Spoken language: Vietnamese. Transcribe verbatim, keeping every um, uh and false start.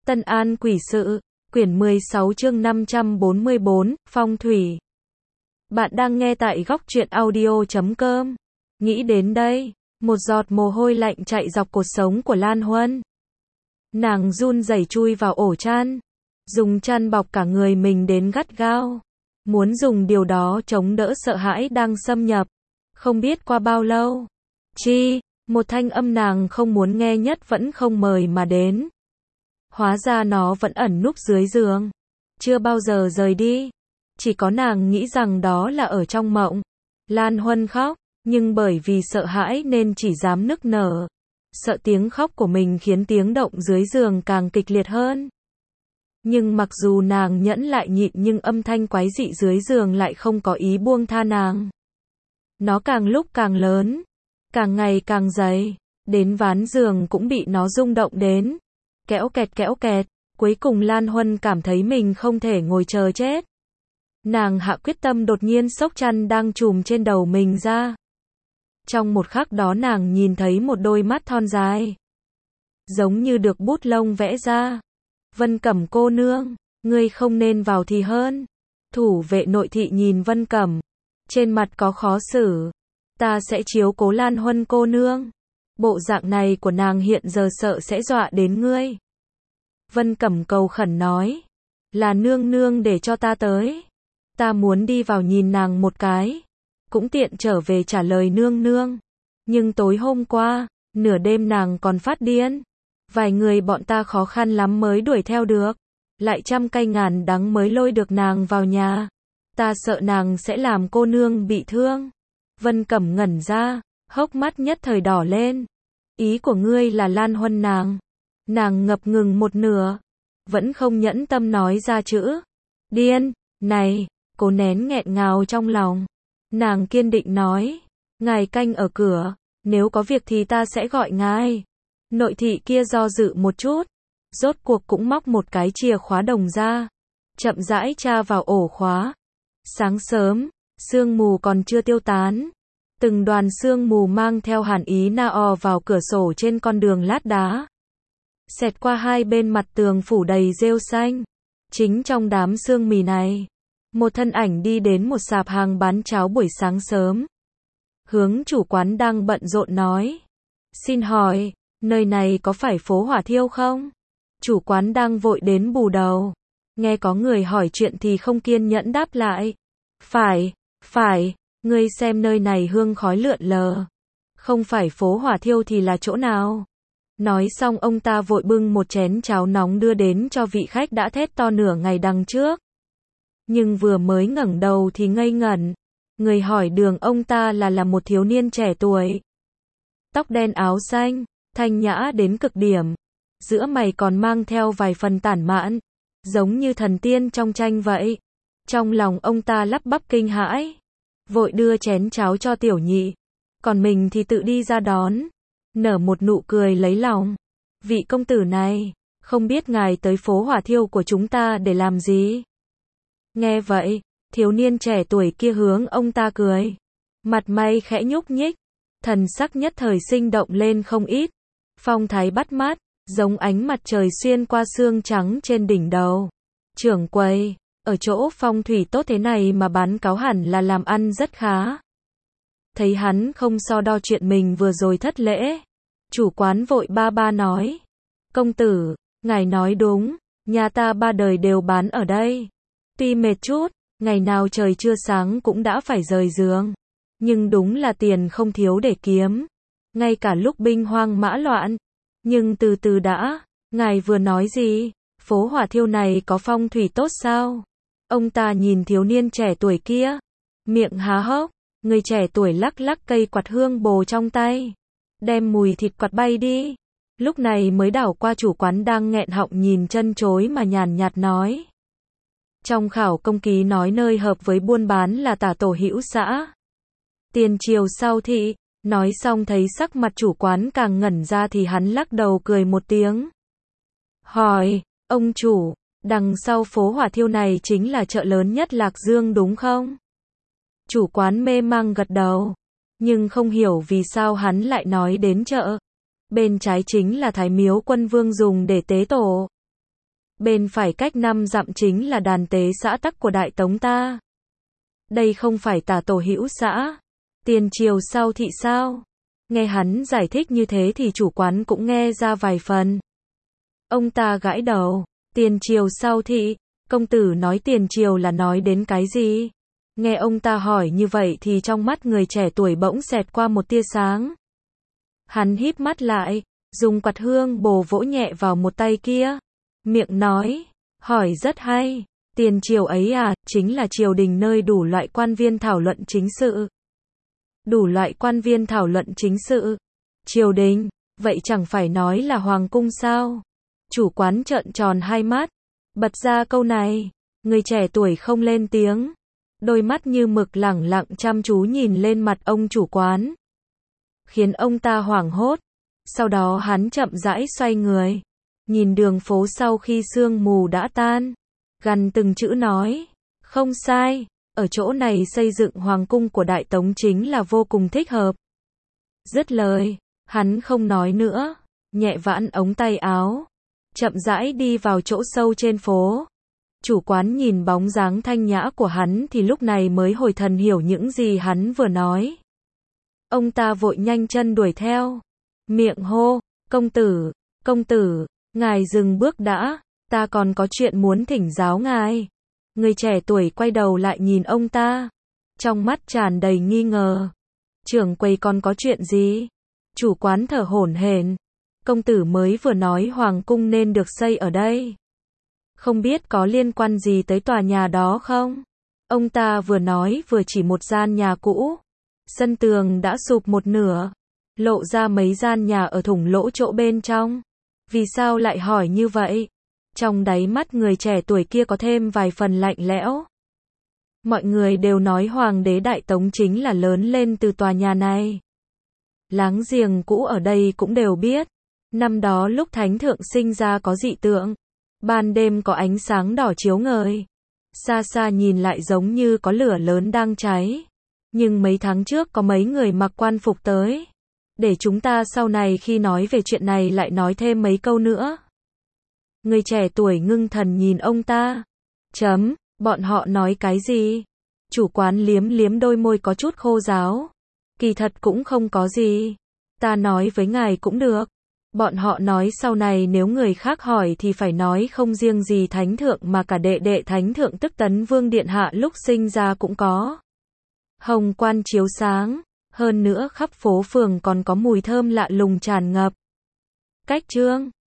Tân An Quỷ Sự, quyển mười sáu chương năm trăm bốn mươi bốn, Phong thủy. Bạn đang nghe tại góc truyện audio chấm com. Nghĩ đến đây, một giọt mồ hôi lạnh chạy dọc cột sống của Lan Huân. Nàng run rẩy chui vào ổ chăn, dùng chăn bọc cả người mình đến gắt gao, muốn dùng điều đó chống đỡ sợ hãi đang xâm nhập. Không biết qua bao lâu, chi, một thanh âm nàng không muốn nghe nhất vẫn không mời mà đến. Hóa ra nó vẫn ẩn núp dưới giường, chưa bao giờ rời đi. Chỉ có nàng nghĩ rằng đó là ở trong mộng. Lan Huân khóc, nhưng bởi vì sợ hãi nên chỉ dám nức nở. Sợ tiếng khóc của mình khiến tiếng động dưới giường càng kịch liệt hơn. Nhưng mặc dù nàng nhẫn lại nhịn nhưng âm thanh quái dị dưới giường lại không có ý buông tha nàng. Nó càng lúc càng lớn, càng ngày càng dày, đến ván giường cũng bị nó rung động đến. Kéo kẹt kéo kẹt, cuối cùng Lan Huân cảm thấy mình không thể ngồi chờ chết. Nàng hạ quyết tâm đột nhiên xốc chăn đang trùm trên đầu mình ra. Trong một khắc đó nàng nhìn thấy một đôi mắt thon dài, giống như được bút lông vẽ ra. Vân Cẩm cô nương, ngươi không nên vào thì hơn. Thủ vệ nội thị nhìn Vân Cẩm, trên mặt có khó xử. Ta sẽ chiếu cố Lan Huân cô nương. Bộ dạng này của nàng hiện giờ sợ sẽ dọa đến ngươi. Vân Cẩm cầu khẩn nói, là nương nương để cho ta tới. Ta muốn đi vào nhìn nàng một cái, cũng tiện trở về trả lời nương nương. Nhưng tối hôm qua, nửa đêm nàng còn phát điên. Vài người bọn ta khó khăn lắm mới đuổi theo được. Lại trăm cây ngàn đắng mới lôi được nàng vào nhà. Ta sợ nàng sẽ làm cô nương bị thương. Vân Cẩm ngẩn ra, hốc mắt nhất thời đỏ lên. Ý của ngươi là Lan Huân nàng. Nàng ngập ngừng một nửa, vẫn không nhẫn tâm nói ra chữ. Điên, này, cố nén nghẹn ngào trong lòng. Nàng kiên định nói, ngài canh ở cửa, nếu có việc thì ta sẽ gọi ngài. Nội thị kia do dự một chút, rốt cuộc cũng móc một cái chìa khóa đồng ra, chậm rãi tra vào ổ khóa. Sáng sớm, sương mù còn chưa tiêu tán. Từng đoàn sương mù mang theo hàn ý na ò vào cửa sổ trên con đường lát đá. Xẹt qua hai bên mặt tường phủ đầy rêu xanh. Chính trong đám sương mù này, một thân ảnh đi đến một sạp hàng bán cháo buổi sáng sớm. Hướng chủ quán đang bận rộn nói, xin hỏi, nơi này có phải phố Hỏa Thiêu không? Chủ quán đang vội đến bù đầu. Nghe có người hỏi chuyện thì không kiên nhẫn đáp lại. Phải, phải. Ngươi xem nơi này hương khói lượn lờ. Không phải phố Hỏa Thiêu thì là chỗ nào? Nói xong ông ta vội bưng một chén cháo nóng đưa đến cho vị khách đã thét to nửa ngày đằng trước. Nhưng vừa mới ngẩng đầu thì ngây ngẩn. Người hỏi đường ông ta là là một thiếu niên trẻ tuổi. Tóc đen áo xanh, thanh nhã đến cực điểm. Giữa mày còn mang theo vài phần tản mạn, giống như thần tiên trong tranh vậy. Trong lòng ông ta lắp bắp kinh hãi, vội đưa chén cháo cho tiểu nhị, còn mình thì tự đi ra đón, nở một nụ cười lấy lòng. Vị công tử này, không biết ngài tới phố Hỏa Thiêu của chúng ta để làm gì? Nghe vậy, thiếu niên trẻ tuổi kia hướng ông ta cười, mặt mày khẽ nhúc nhích, thần sắc nhất thời sinh động lên không ít, phong thái bắt mắt, giống ánh mặt trời xuyên qua xương trắng trên đỉnh đầu. Trưởng quầy, ở chỗ phong thủy tốt thế này mà bán cáo hẳn là làm ăn rất khá. Thấy hắn không so đo chuyện mình vừa rồi thất lễ, chủ quán vội ba ba nói, công tử, ngài nói đúng, nhà ta ba đời đều bán ở đây. Tuy mệt chút, ngày nào trời chưa sáng cũng đã phải rời giường, nhưng đúng là tiền không thiếu để kiếm, ngay cả lúc binh hoang mã loạn. Nhưng từ từ đã, ngài vừa nói gì? Phố Hỏa Thiêu này có phong thủy tốt sao? Ông ta nhìn thiếu niên trẻ tuổi kia, miệng há hốc. Người trẻ tuổi lắc lắc cây quạt hương bồ trong tay, đem mùi thịt quạt bay đi. Lúc này mới đảo qua chủ quán đang nghẹn họng nhìn chân chối mà nhàn nhạt nói, trong khảo công ký nói nơi hợp với buôn bán là Tả Tổ Hữu xã. Tiền triều sau thị. Nói xong thấy sắc mặt chủ quán càng ngẩn ra thì hắn lắc đầu cười một tiếng. Hỏi, ông chủ, đằng sau phố Hỏa Thiêu này chính là chợ lớn nhất Lạc Dương đúng không? Chủ quán mê mang gật đầu, nhưng không hiểu vì sao hắn lại nói đến chợ. Bên trái chính là Thái Miếu Quân Vương dùng để tế tổ. Bên phải cách năm dặm chính là đàn tế xã tắc của Đại Tống ta. Đây không phải Tả tổ hữu xã. Tiền triều sau thị sao? Nghe hắn giải thích như thế thì chủ quán cũng nghe ra vài phần. Ông ta gãi đầu. Tiền triều sau thị, công tử nói tiền triều là nói đến cái gì? Nghe ông ta hỏi như vậy thì trong mắt người trẻ tuổi bỗng xẹt qua một tia sáng. Hắn híp mắt lại, dùng quạt hương bồ vỗ nhẹ vào một tay kia. Miệng nói, hỏi rất hay, tiền triều ấy à, chính là triều đình nơi đủ loại quan viên thảo luận chính sự. Đủ loại quan viên thảo luận chính sự. Triều đình, vậy chẳng phải nói là hoàng cung sao? Chủ quán trợn tròn hai mắt, bật ra câu này, người trẻ tuổi không lên tiếng. Đôi mắt như mực lẳng lặng chăm chú nhìn lên mặt ông chủ quán. Khiến ông ta hoảng hốt. Sau đó hắn chậm rãi xoay người. Nhìn đường phố sau khi sương mù đã tan. Gằn từng chữ nói. Không sai, ở chỗ này xây dựng hoàng cung của Đại Tống chính là vô cùng thích hợp. Dứt lời, hắn không nói nữa. Nhẹ vãn ống tay áo. Chậm rãi đi vào chỗ sâu trên phố. Chủ quán nhìn bóng dáng thanh nhã của hắn thì lúc này mới hồi thần hiểu những gì hắn vừa nói. Ông ta vội nhanh chân đuổi theo. Miệng hô, công tử, công tử, ngài dừng bước đã, ta còn có chuyện muốn thỉnh giáo ngài. Người trẻ tuổi quay đầu lại nhìn ông ta. Trong mắt tràn đầy nghi ngờ. Trưởng quầy còn có chuyện gì? Chủ quán thở hổn hển. Công tử mới vừa nói hoàng cung nên được xây ở đây. Không biết có liên quan gì tới tòa nhà đó không? Ông ta vừa nói vừa chỉ một gian nhà cũ. Sân tường đã sụp một nửa. Lộ ra mấy gian nhà ở thủng lỗ chỗ bên trong. Vì sao lại hỏi như vậy? Trong đáy mắt người trẻ tuổi kia có thêm vài phần lạnh lẽo. Mọi người đều nói hoàng đế Đại Tống chính là lớn lên từ tòa nhà này. Láng giềng cũ ở đây cũng đều biết. Năm đó lúc thánh thượng sinh ra có dị tượng. Ban đêm có ánh sáng đỏ chiếu ngời. Xa xa nhìn lại giống như có lửa lớn đang cháy. Nhưng mấy tháng trước có mấy người mặc quan phục tới. Để chúng ta sau này khi nói về chuyện này lại nói thêm mấy câu nữa. Người trẻ tuổi ngưng thần nhìn ông ta. Chấm, bọn họ nói cái gì? Chủ quán liếm liếm đôi môi có chút khô ráo. Kỳ thật cũng không có gì. Ta nói với ngài cũng được. Bọn họ nói sau này nếu người khác hỏi thì phải nói không riêng gì thánh thượng mà cả đệ đệ thánh thượng tức Tấn Vương Điện Hạ lúc sinh ra cũng có. Hồng quan chiếu sáng, hơn nữa khắp phố phường còn có mùi thơm lạ lùng tràn ngập. Cách chương